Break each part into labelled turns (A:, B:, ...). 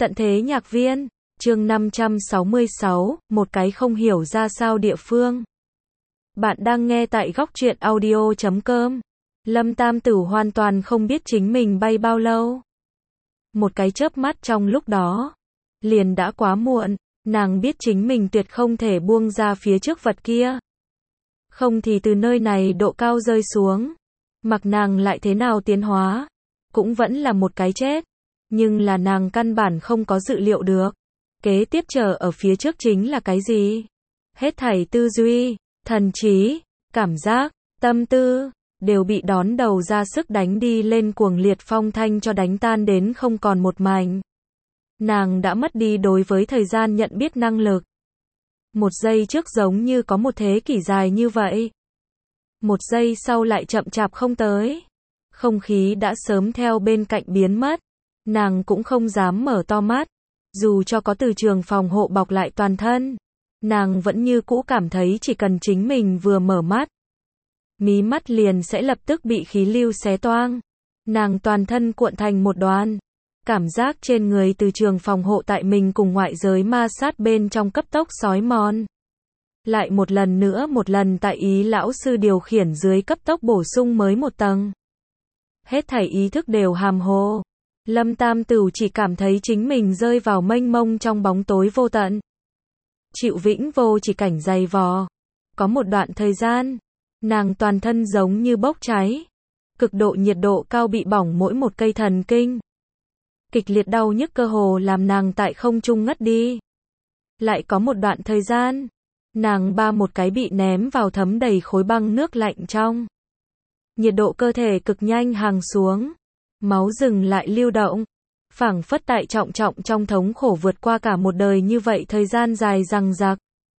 A: Tận thế nhạc viên, chương 566, một cái không hiểu ra sao địa phương. Bạn đang nghe tại góc truyện audio.com. Lâm Tam Tử hoàn toàn không biết chính mình bay bao lâu. Một cái chớp mắt trong lúc đó, liền đã quá muộn, nàng biết chính mình tuyệt không thể buông ra phía trước vật kia. Không thì từ nơi này độ cao rơi xuống, mặc nàng lại thế nào tiến hóa, cũng vẫn là một cái chết. Nhưng là nàng căn bản không có dự liệu được. Kế tiếp chờ ở phía trước chính là cái gì? Hết thảy tư duy, thần trí, cảm giác, tâm tư, đều bị đón đầu ra sức đánh đi lên cuồng liệt phong thanh cho đánh tan đến không còn một mảnh. Nàng đã mất đi đối với thời gian nhận biết năng lực. Một giây trước giống như có một thế kỷ dài như vậy. Một giây sau lại chậm chạp không tới. Không khí đã sớm theo bên cạnh biến mất. Nàng cũng không dám mở to mắt. Dù cho có từ trường phòng hộ bọc lại toàn thân, nàng vẫn như cũ cảm thấy chỉ cần chính mình vừa mở mắt, mí mắt liền sẽ lập tức bị khí lưu xé toang. Nàng toàn thân cuộn thành một đoàn. Cảm giác trên người từ trường phòng hộ tại mình cùng ngoại giới ma sát bên trong cấp tốc xói mòn. Lại một lần nữa một lần tại ý lão sư điều khiển dưới cấp tốc bổ sung mới một tầng. Hết thảy ý thức đều hàm hồ. Lâm Tam Tử chỉ cảm thấy chính mình rơi vào mênh mông trong bóng tối vô tận. Chịu vĩnh vô chỉ cảnh dày vò. Có một đoạn thời gian, nàng toàn thân giống như bốc cháy. Cực độ nhiệt độ cao bị bỏng mỗi một cây thần kinh. Kịch liệt đau nhức cơ hồ làm nàng tại không trung ngất đi. Lại có một đoạn thời gian, nàng ba một cái bị ném vào thấm đầy khối băng nước lạnh trong. Nhiệt độ cơ thể cực nhanh hàng xuống. Máu dừng lại lưu động, phảng phất tại trọng trong thống khổ vượt qua cả một đời như vậy thời gian dài dằng dặc.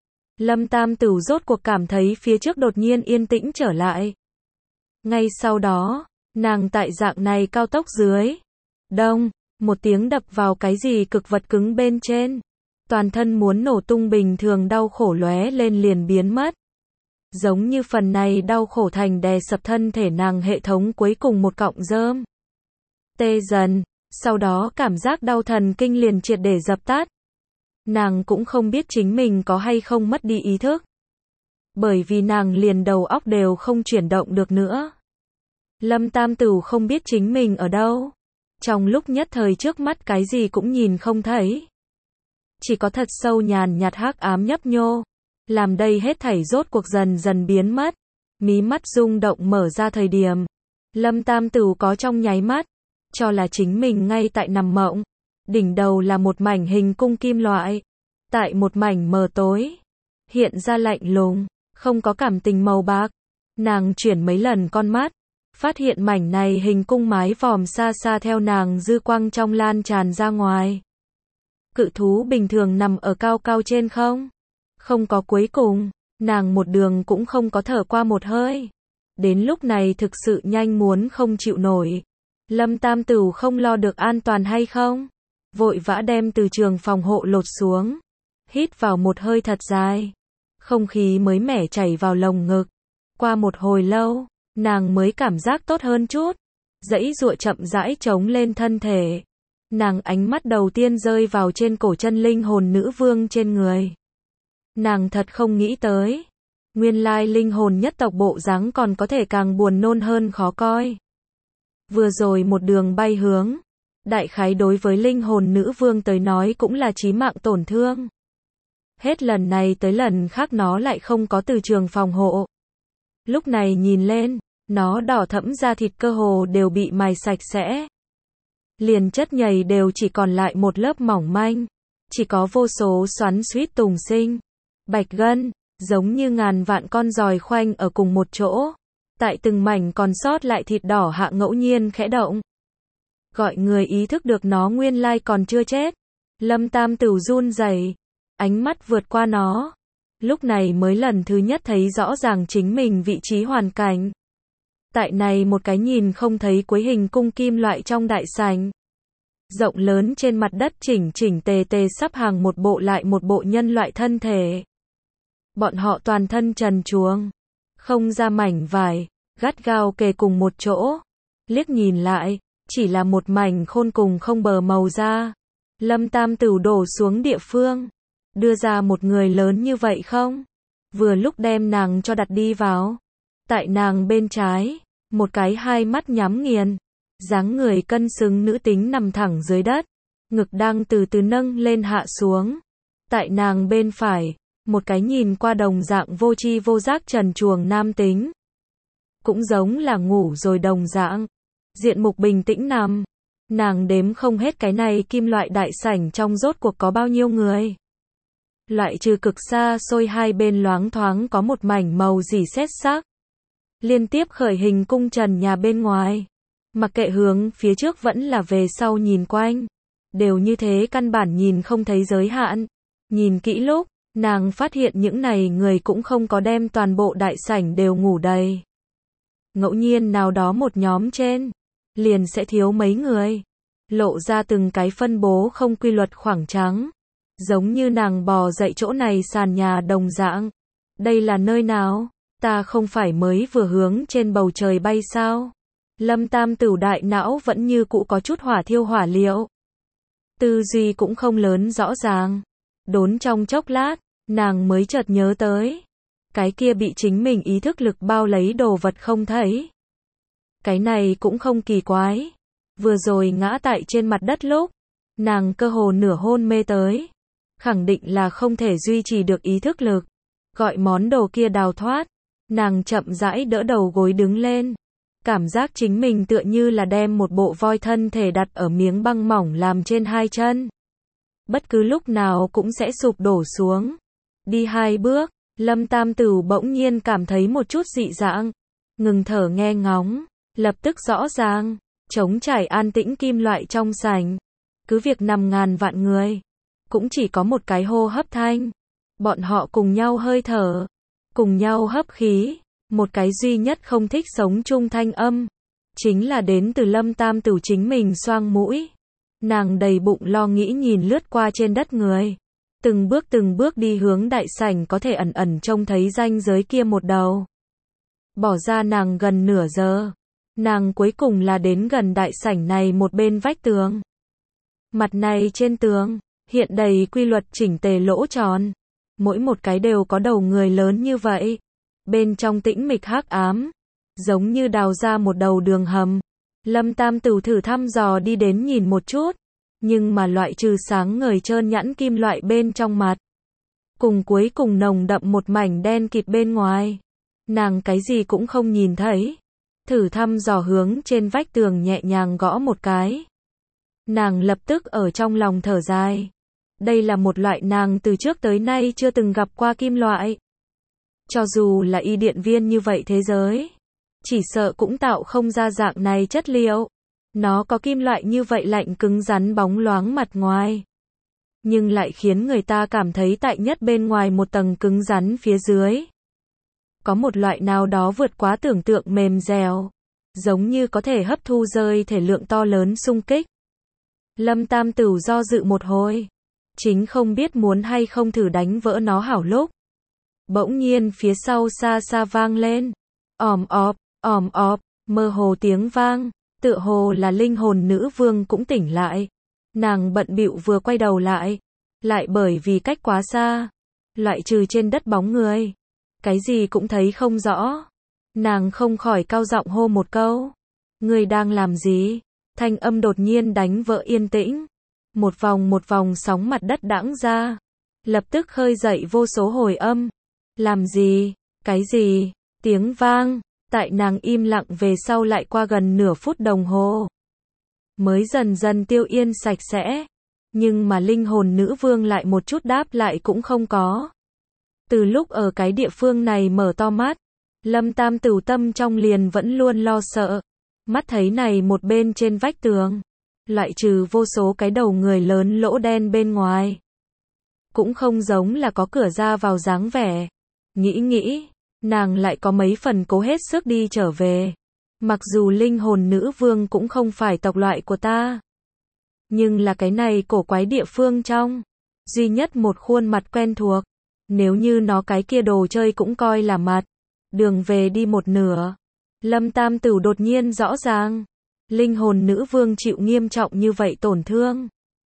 A: Lâm Tam Tử rốt cuộc cảm thấy phía trước đột nhiên yên tĩnh trở lại. Ngay sau đó, nàng tại dạng này cao tốc dưới. Đông, một tiếng đập vào cái gì cực vật cứng bên trên. Toàn thân muốn nổ tung bình thường đau khổ lóe lên liền biến mất. Giống như phần này đau khổ thành đè sập thân thể nàng hệ thống cuối cùng một cọng rơm. Tê dần, sau đó cảm giác đau thần kinh liền triệt để dập tắt. Nàng cũng không biết chính mình có hay không mất đi ý thức. Bởi vì nàng liền đầu óc đều không chuyển động được nữa. Lâm Tam Tử không biết chính mình ở đâu. Trong lúc nhất thời trước mắt cái gì cũng nhìn không thấy. Chỉ có thật sâu nhàn nhạt hắc ám nhấp nhô. Làm đây hết thảy rốt cuộc dần dần biến mất. Mí mắt rung động mở ra thời điểm. Lâm Tam Tử có trong nháy mắt. Cho là chính mình ngay tại nằm mộng. Đỉnh đầu là một mảnh hình cung kim loại. Tại một mảnh mờ tối. Hiện ra lạnh lùng. Không có cảm tình màu bạc. Nàng chuyển mấy lần con mắt. Phát hiện mảnh này hình cung mái vòm xa xa theo nàng dư quang trong lan tràn ra ngoài. Cự thú bình thường nằm ở cao cao trên không. Không có cuối cùng. Nàng một đường cũng không có thở qua một hơi. Đến lúc này thực sự nhanh muốn không chịu nổi. Lâm Tam Tử không lo được an toàn hay không. Vội vã đem từ trường phòng hộ lột xuống. Hít vào một hơi thật dài. Không khí mới mẻ chảy vào lồng ngực. Qua một hồi lâu, nàng mới cảm giác tốt hơn chút. Giãy giụa chậm rãi chống lên thân thể. Nàng ánh mắt đầu tiên rơi vào trên cổ chân linh hồn nữ vương trên người. Nàng thật không nghĩ tới. Nguyên lai linh hồn nhất tộc bộ dáng còn có thể càng buồn nôn hơn khó coi. Vừa rồi một đường bay hướng. Đại khái đối với linh hồn nữ vương tới nói cũng là chí mạng tổn thương. Hết lần này tới lần khác nó lại không có từ trường phòng hộ. Lúc này nhìn lên, nó đỏ thẫm da thịt cơ hồ đều bị mài sạch sẽ. Liền chất nhầy đều chỉ còn lại một lớp mỏng manh. Chỉ có vô số xoắn xuýt tùng sinh. Bạch gân, giống như ngàn vạn con giòi khoanh ở cùng một chỗ. Tại từng mảnh còn sót lại thịt đỏ hạ ngẫu nhiên khẽ động. Gọi người ý thức được nó nguyên lai còn chưa chết. Lâm Tam Tử run rẩy, ánh mắt vượt qua nó. Lúc này mới lần thứ nhất thấy rõ ràng chính mình vị trí hoàn cảnh. Tại này một cái nhìn không thấy cuối hình cung kim loại trong đại sảnh. Rộng lớn trên mặt đất chỉnh tề sắp hàng một bộ lại một bộ nhân loại thân thể. Bọn họ toàn thân trần truồng. Không ra mảnh vải. Gắt gao kề cùng một chỗ. Liếc nhìn lại, chỉ là một mảnh khôn cùng không bờ màu da. Lâm Tam Tửu đổ xuống địa phương. Đưa ra một người lớn như vậy không? Vừa lúc đem nàng cho đặt đi vào. Tại nàng bên trái, một cái hai mắt nhắm nghiền, dáng người cân xứng nữ tính nằm thẳng dưới đất, ngực đang từ từ nâng lên hạ xuống. Tại nàng bên phải, một cái nhìn qua đồng dạng vô tri vô giác trần truồng nam tính. Cũng giống là ngủ rồi đồng dạng. Diện mục bình tĩnh nằm. Nàng đếm không hết cái này kim loại đại sảnh trong rốt cuộc có bao nhiêu người. Loại trừ cực xa xôi hai bên loáng thoáng có một mảnh màu rỉ sét sắc. Liên tiếp khởi hình cung trần nhà bên ngoài. Mặc kệ hướng phía trước vẫn là về sau nhìn quanh. Đều như thế căn bản nhìn không thấy giới hạn. Nhìn kỹ lúc, nàng phát hiện những này người cũng không có đem toàn bộ đại sảnh đều ngủ đầy. Ngẫu nhiên nào đó một nhóm trên, liền sẽ thiếu mấy người. Lộ ra từng cái phân bố không quy luật khoảng trắng. Giống như nàng bò dậy chỗ này sàn nhà đồng dạng. Đây là nơi nào? Ta không phải mới vừa hướng trên bầu trời bay sao? Lâm Tam Tửu đại não vẫn như cũ có chút hỏa thiêu hỏa liệu. Tư duy cũng không lớn rõ ràng. Đốn trong chốc lát, nàng mới chợt nhớ tới. Cái kia bị chính mình ý thức lực bao lấy đồ vật không thấy. Cái này cũng không kỳ quái. Vừa rồi ngã tại trên mặt đất lúc, nàng cơ hồ nửa hôn mê tới. Khẳng định là không thể duy trì được ý thức lực. Gọi món đồ kia đào thoát. Nàng chậm rãi đỡ đầu gối đứng lên. Cảm giác chính mình tựa như là đem một bộ voi thân thể đặt ở miếng băng mỏng làm trên hai chân. Bất cứ lúc nào cũng sẽ sụp đổ xuống. Đi hai bước, Lâm Tam Tửu bỗng nhiên cảm thấy một chút dị dạng. Ngừng thở nghe ngóng, lập tức rõ ràng, trống trải an tĩnh kim loại trong sảnh. Cứ việc nằm ngàn vạn người, cũng chỉ có một cái hô hấp thanh. Bọn họ cùng nhau hơi thở, cùng nhau hấp khí. Một cái duy nhất không thích sống chung thanh âm, chính là đến từ Lâm Tam Tửu chính mình xoang mũi. Nàng đầy bụng lo nghĩ nhìn lướt qua trên đất người. Từng bước đi hướng đại sảnh có thể ẩn ẩn trông thấy ranh giới kia một đầu. Bỏ ra nàng gần nửa giờ. Nàng cuối cùng là đến gần đại sảnh này một bên vách tường. Mặt này trên tường, hiện đầy quy luật chỉnh tề lỗ tròn. Mỗi một cái đều có đầu người lớn như vậy. Bên trong tĩnh mịch hắc ám, giống như đào ra một đầu đường hầm. Lâm Tam Tửu thử thăm dò đi đến nhìn một chút, nhưng mà loại trừ sáng ngời trơn nhẵn kim loại bên trong mặt, cùng cuối cùng nồng đậm một mảnh đen kịt bên ngoài, nàng cái gì cũng không nhìn thấy. Thử thăm dò hướng trên vách tường nhẹ nhàng gõ một cái. Nàng lập tức ở trong lòng thở dài. Đây là một loại nàng từ trước tới nay chưa từng gặp qua kim loại. Cho dù là y điện viên như vậy thế giới, chỉ sợ cũng tạo không ra dạng này chất liệu. Nó có kim loại như vậy lạnh cứng rắn bóng loáng mặt ngoài, nhưng lại khiến người ta cảm thấy tại nhất bên ngoài một tầng cứng rắn phía dưới. Có một loại nào đó vượt quá tưởng tượng mềm dẻo, giống như có thể hấp thu rơi thể lượng to lớn xung kích. Lâm Tam Tửu do dự một hồi, chính không biết muốn hay không thử đánh vỡ nó hảo lúc. Bỗng nhiên phía sau xa xa vang lên, ỏm ọp, mơ hồ tiếng vang, tựa hồ là linh hồn nữ vương cũng tỉnh lại. Nàng bận bịu vừa quay đầu lại bởi vì cách quá xa, loại trừ trên đất bóng người, cái gì cũng thấy không rõ. Nàng không khỏi cao giọng hô một câu, ngươi đang làm gì? Thanh âm đột nhiên đánh vỡ yên tĩnh. Một vòng sóng mặt đất đãng ra, lập tức khơi dậy vô số hồi âm. Làm gì? Cái gì? Tiếng vang, tại nàng im lặng về sau lại qua gần nửa phút đồng hồ, mới dần dần tiêu yên sạch sẽ. Nhưng mà linh hồn nữ vương lại một chút đáp lại cũng không có. Từ lúc ở cái địa phương này mở to mắt, Lâm Tam Tửu tâm trong liền vẫn luôn lo sợ. Mắt thấy này một bên trên vách tường, loại trừ vô số cái đầu người lớn lỗ đen bên ngoài, cũng không giống là có cửa ra vào dáng vẻ. Nghĩ, nàng lại có mấy phần cố hết sức đi trở về. Mặc dù linh hồn nữ vương cũng không phải tộc loại của ta, nhưng là cái này cổ quái địa phương trong, duy nhất một khuôn mặt quen thuộc. Nếu như nó cái kia đồ chơi cũng coi là mặt, đường về đi một nửa. Lâm Tam Tửu đột nhiên rõ ràng, linh hồn nữ vương chịu nghiêm trọng như vậy tổn thương,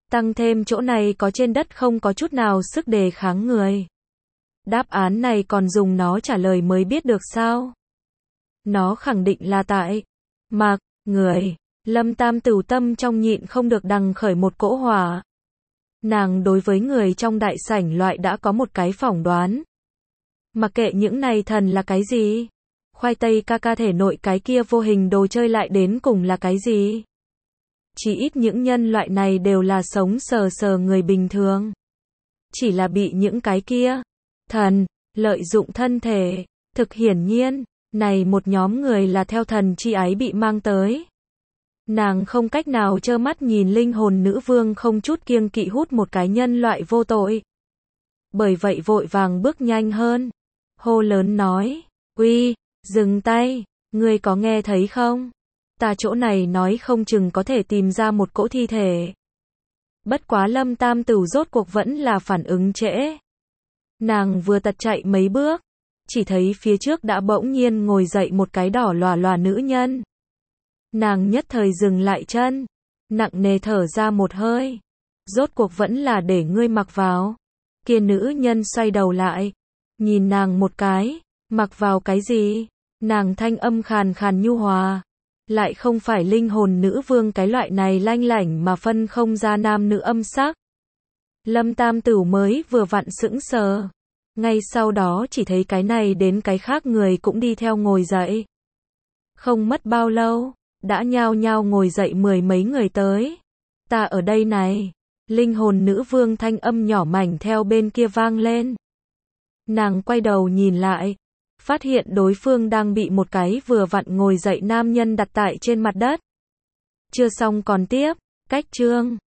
A: Tăng thêm chỗ này có trên đất không có chút nào sức đề kháng người. Đáp án này còn dùng nó trả lời mới biết được sao? Nó khẳng định là tại Mạc, người. Lâm Tam Tửu tâm trong nhịn không được đằng khởi một cỗ hỏa. Nàng đối với người trong đại sảnh loại đã có một cái phỏng đoán. Mặc kệ những này thần là cái gì, khoai tây ca ca thể nội cái kia vô hình đồ chơi lại đến cùng là cái gì. Chỉ ít những nhân loại này đều là sống sờ sờ người bình thường. Chỉ là bị những cái kia thần lợi dụng thân thể. Thực hiển nhiên, này một nhóm người là theo thần chi ái bị mang tới. Nàng không cách nào trơ mắt nhìn linh hồn nữ vương không chút kiêng kỵ hút một cái nhân loại vô tội. Bởi vậy vội vàng bước nhanh hơn. Hô lớn nói, uy, dừng tay, ngươi có nghe thấy không? Ta chỗ này nói không chừng có thể tìm ra một cỗ thi thể. Bất quá Lâm Tam Tửu rốt cuộc vẫn là phản ứng trễ. Nàng vừa tật chạy mấy bước, chỉ thấy phía trước đã bỗng nhiên ngồi dậy một cái đỏ lòa lòa nữ nhân. Nàng nhất thời dừng lại chân, nặng nề thở ra một hơi. Rốt cuộc vẫn là để ngươi mặc vào. Kia nữ nhân xoay đầu lại, nhìn nàng một cái, mặc vào cái gì? Nàng thanh âm khàn khàn nhu hòa, lại không phải linh hồn nữ vương cái loại này lanh lảnh mà phân không ra nam nữ âm sắc. Lâm Tam Tửu mới vừa vặn sững sờ, ngay sau đó chỉ thấy cái này đến cái khác người cũng đi theo ngồi dậy. Không mất bao lâu, đã nhao nhao ngồi dậy mười mấy người tới. Ta ở đây này. Linh hồn nữ vương thanh âm nhỏ mảnh theo bên kia vang lên. Nàng quay đầu nhìn lại, phát hiện đối phương đang bị một cái vừa vặn ngồi dậy nam nhân đặt tại trên mặt đất. Chưa xong còn tiếp, cách chương